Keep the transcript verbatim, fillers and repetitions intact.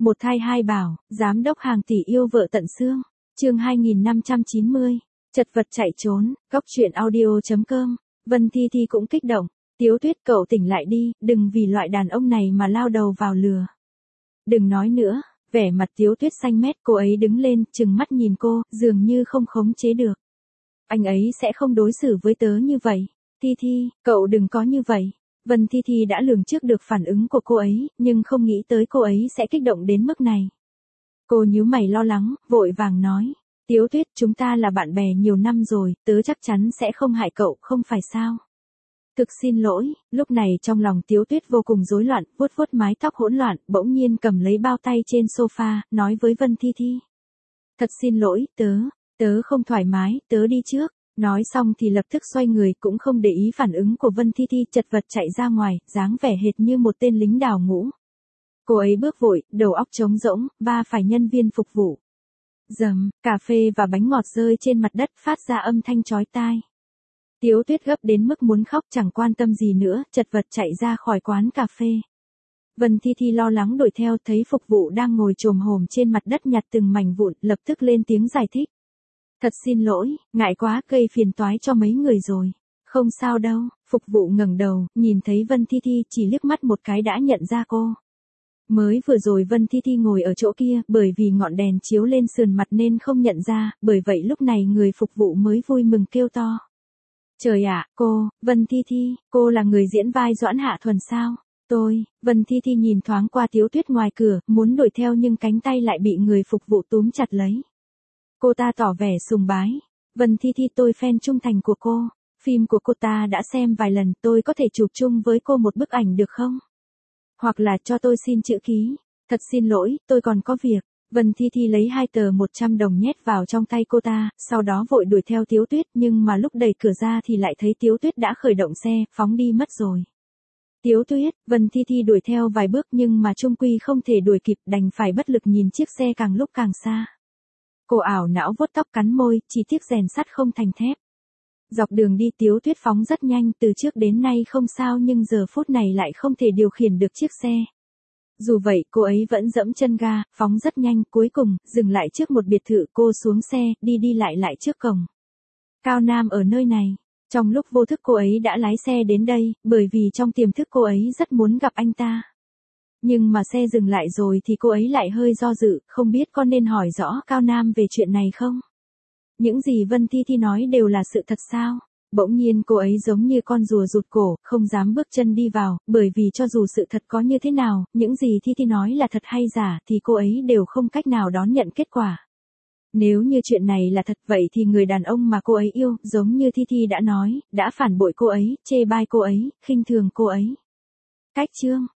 Một thai hai bảo, giám đốc hàng tỷ yêu vợ tận xương. Chương hai nghìn năm trăm chín mươi. Chật vật chạy trốn, góc truyện audio chấm com. Vân Thi Thi cũng kích động. Tiếu Tuyết, cậu tỉnh lại đi, đừng vì loại đàn ông này mà lao đầu vào lừa. Đừng nói nữa. Vẻ mặt Tiếu Tuyết xanh mét, cô ấy đứng lên, trừng mắt nhìn cô, dường như không khống chế được. Anh ấy sẽ không đối xử với tớ như vậy. Thi Thi, cậu đừng có như vậy. Vân Thi Thi đã lường trước được phản ứng của cô ấy, nhưng không nghĩ tới cô ấy sẽ kích động đến mức này. Cô nhíu mày lo lắng, vội vàng nói. Tiếu Tuyết, chúng ta là bạn bè nhiều năm rồi, tớ chắc chắn sẽ không hại cậu, không phải sao? Thực xin lỗi. Lúc này trong lòng Tiếu Tuyết vô cùng rối loạn, vuốt vuốt mái tóc hỗn loạn, bỗng nhiên cầm lấy bao tay trên sofa, nói với Vân Thi Thi. Thật xin lỗi, tớ, tớ không thoải mái, tớ đi trước. Nói xong thì lập tức xoay người, cũng không để ý phản ứng của Vân Thi Thi, chật vật chạy ra ngoài, dáng vẻ hệt như một tên lính đào ngũ. Cô ấy bước vội, đầu óc trống rỗng, va phải nhân viên phục vụ. Dầm, cà phê và bánh ngọt rơi trên mặt đất, phát ra âm thanh chói tai. Tiếu Tuyết gấp đến mức muốn khóc, chẳng quan tâm gì nữa, chật vật chạy ra khỏi quán cà phê. Vân Thi Thi lo lắng đuổi theo, thấy phục vụ đang ngồi chồm hổm trên mặt đất nhặt từng mảnh vụn, lập tức lên tiếng giải thích. Thật xin lỗi, ngại quá, gây phiền toái cho mấy người rồi. Không sao đâu. Phục vụ ngẩng đầu, nhìn thấy Vân Thi Thi, chỉ liếc mắt một cái đã nhận ra cô. Mới vừa rồi Vân Thi Thi ngồi ở chỗ kia, bởi vì ngọn đèn chiếu lên sườn mặt nên không nhận ra, bởi vậy lúc này người phục vụ mới vui mừng kêu to. Trời ạ, cô, Vân Thi Thi, cô là người diễn vai Doãn Hạ Thuần sao? Tôi, Vân Thi Thi nhìn thoáng qua Tiếu Tuyết ngoài cửa, muốn đuổi theo nhưng cánh tay lại bị người phục vụ túm chặt lấy. Cô ta tỏ vẻ sùng bái. Vân Thi Thi, tôi fan trung thành của cô. Phim của cô ta đã xem vài lần, tôi có thể chụp chung với cô một bức ảnh được không? Hoặc là cho tôi xin chữ ký. Thật xin lỗi, tôi còn có việc. Vân Thi Thi lấy hai tờ một trăm đồng nhét vào trong tay cô ta, sau đó vội đuổi theo Tiếu Tuyết, nhưng mà lúc đẩy cửa ra thì lại thấy Tiếu Tuyết đã khởi động xe, phóng đi mất rồi. Tiếu Tuyết, Vân Thi Thi đuổi theo vài bước nhưng mà chung quy không thể đuổi kịp, đành phải bất lực nhìn chiếc xe càng lúc càng xa. Cô ảo não vuốt tóc cắn môi, chỉ tiếc rèn sắt không thành thép. Dọc đường đi Tiếu Tuyết phóng rất nhanh, từ trước đến nay không sao nhưng giờ phút này lại không thể điều khiển được chiếc xe. Dù vậy, cô ấy vẫn dẫm chân ga, phóng rất nhanh, cuối cùng, dừng lại trước một biệt thự, cô xuống xe, đi đi lại lại trước cổng. Cao Nam ở nơi này. Trong lúc vô thức cô ấy đã lái xe đến đây, bởi vì trong tiềm thức cô ấy rất muốn gặp anh ta. Nhưng mà xe dừng lại rồi thì cô ấy lại hơi do dự, không biết có nên hỏi rõ Cao Nam về chuyện này không? Những gì Vân Thi Thi nói đều là sự thật sao? Bỗng nhiên cô ấy giống như con rùa rụt cổ, không dám bước chân đi vào, bởi vì cho dù sự thật có như thế nào, những gì Thi Thi nói là thật hay giả thì cô ấy đều không cách nào đón nhận kết quả. Nếu như chuyện này là thật vậy thì người đàn ông mà cô ấy yêu, giống như Thi Thi đã nói, đã phản bội cô ấy, chê bai cô ấy, khinh thường cô ấy. Cách chương